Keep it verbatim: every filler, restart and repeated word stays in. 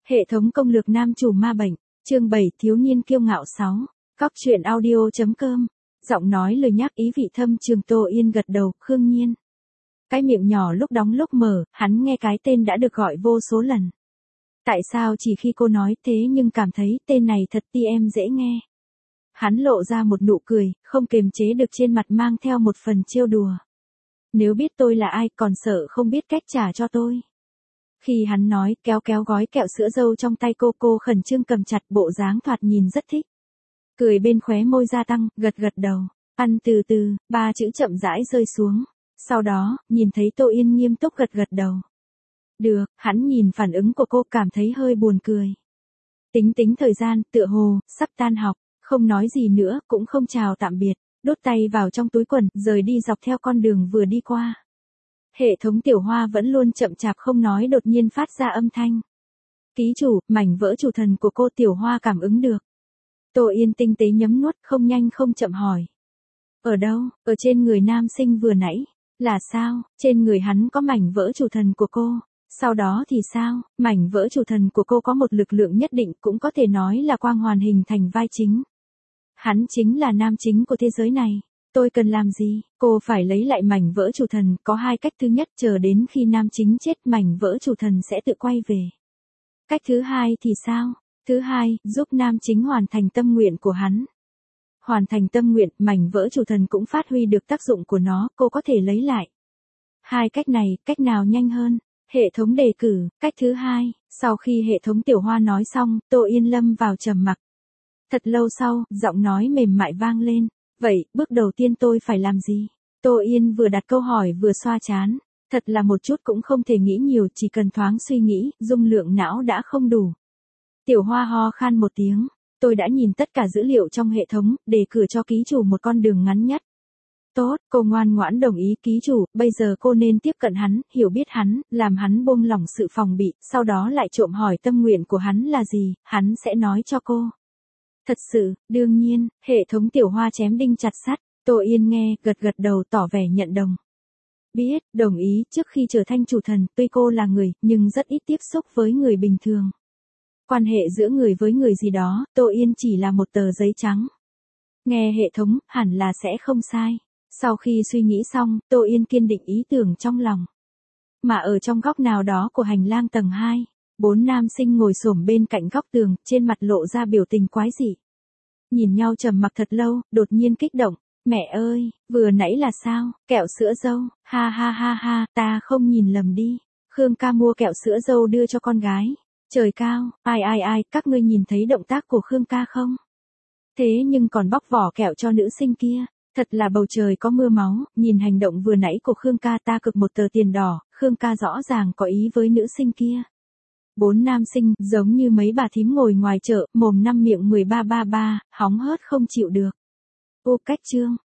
Hệ thống công lược nam chủ ma bệnh, chương bảy thiếu niên kiêu ngạo sáu, cóc truyện audio.com, giọng nói lời nhắc ý vị thâm trường. Tô Yên gật đầu, Khương Nhiên. Cái miệng nhỏ lúc đóng lúc mở, hắn nghe cái tên đã được gọi vô số lần. Tại sao chỉ khi cô nói thế nhưng cảm thấy tên này thật ti em dễ nghe. Hắn lộ ra một nụ cười, không kiềm chế được trên mặt mang theo một phần trêu đùa. Nếu biết tôi là ai còn sợ không biết cách trả cho tôi. Khi hắn nói, kéo kéo gói kẹo sữa dâu trong tay cô, cô khẩn trương cầm chặt, bộ dáng thoạt nhìn rất thích. Cười bên khóe môi gia tăng, gật gật đầu, ăn từ từ, ba chữ chậm rãi rơi xuống. Sau đó, nhìn thấy Tô Yên nghiêm túc gật gật đầu. Được, hắn nhìn phản ứng của cô cảm thấy hơi buồn cười. Tính tính thời gian, tựa hồ, sắp tan học, không nói gì nữa, cũng không chào tạm biệt, đút tay vào trong túi quần, rời đi dọc theo con đường vừa đi qua. Hệ thống tiểu hoa vẫn luôn chậm chạp không nói đột nhiên phát ra âm thanh. Ký chủ, mảnh vỡ chủ thần của cô. Tiểu hoa cảm ứng được. Tô Yên tinh tế nhấm nuốt, không nhanh không chậm hỏi. Ở đâu? Ở trên người nam sinh vừa nãy. Là sao? Trên người hắn có mảnh vỡ chủ thần của cô. Sau đó thì sao? Mảnh vỡ chủ thần của cô có một lực lượng nhất định, cũng có thể nói là quang hoàn hình thành vai chính. Hắn chính là nam chính của thế giới này. Tôi cần làm gì? Cô phải lấy lại mảnh vỡ chủ thần, có hai cách. Thứ nhất, chờ đến khi nam chính chết, mảnh vỡ chủ thần sẽ tự quay về. Cách thứ hai thì sao? Thứ hai, giúp nam chính hoàn thành tâm nguyện của hắn. Hoàn thành tâm nguyện, mảnh vỡ chủ thần cũng phát huy được tác dụng của nó, cô có thể lấy lại. Hai cách này, cách nào nhanh hơn? Hệ thống đề cử, cách thứ hai. Sau khi hệ thống tiểu hoa nói xong, Tô Yên lâm vào trầm mặc. Thật lâu sau, giọng nói mềm mại vang lên. Vậy, bước đầu tiên tôi phải làm gì? Tô Yên vừa đặt câu hỏi vừa xoa trán. Thật là một chút cũng không thể nghĩ nhiều, chỉ cần thoáng suy nghĩ, dung lượng não đã không đủ. Tiểu hoa ho khan một tiếng. Tôi đã nhìn tất cả dữ liệu trong hệ thống, đề cử cho ký chủ một con đường ngắn nhất. Tốt, cô ngoan ngoãn đồng ý. Ký chủ, bây giờ cô nên tiếp cận hắn, hiểu biết hắn, làm hắn buông lỏng sự phòng bị, sau đó lại trộm hỏi tâm nguyện của hắn là gì, hắn sẽ nói cho cô. Thật sự, đương nhiên, hệ thống tiểu hoa chém đinh chặt sắt. Tô Yên nghe, gật gật đầu tỏ vẻ nhận đồng. Biết, đồng ý. Trước khi trở thành chủ thần, tuy cô là người, nhưng rất ít tiếp xúc với người bình thường. Quan hệ giữa người với người gì đó, Tô Yên chỉ là một tờ giấy trắng. Nghe hệ thống, hẳn là sẽ không sai. Sau khi suy nghĩ xong, Tô Yên kiên định ý tưởng trong lòng. Mà ở trong góc nào đó của hành lang tầng hai, bốn nam sinh ngồi xổm bên cạnh góc tường, trên mặt lộ ra biểu tình quái dị. Nhìn nhau trầm mặc thật lâu, đột nhiên kích động. Mẹ ơi, vừa nãy là sao? Kẹo sữa dâu, ha ha ha ha, ta không nhìn lầm đi. Khương ca mua kẹo sữa dâu đưa cho con gái. Trời cao, ai ai ai, các ngươi nhìn thấy động tác của Khương ca không? Thế nhưng còn bóc vỏ kẹo cho nữ sinh kia. Thật là bầu trời có mưa máu, nhìn hành động vừa nãy của Khương ca, ta cực một tờ tiền đỏ, Khương ca rõ ràng có ý với nữ sinh kia. Bốn nam sinh, giống như mấy bà thím ngồi ngoài chợ, mồm năm miệng mười ba ba ba, hóng hớt không chịu được. Ô cách chương,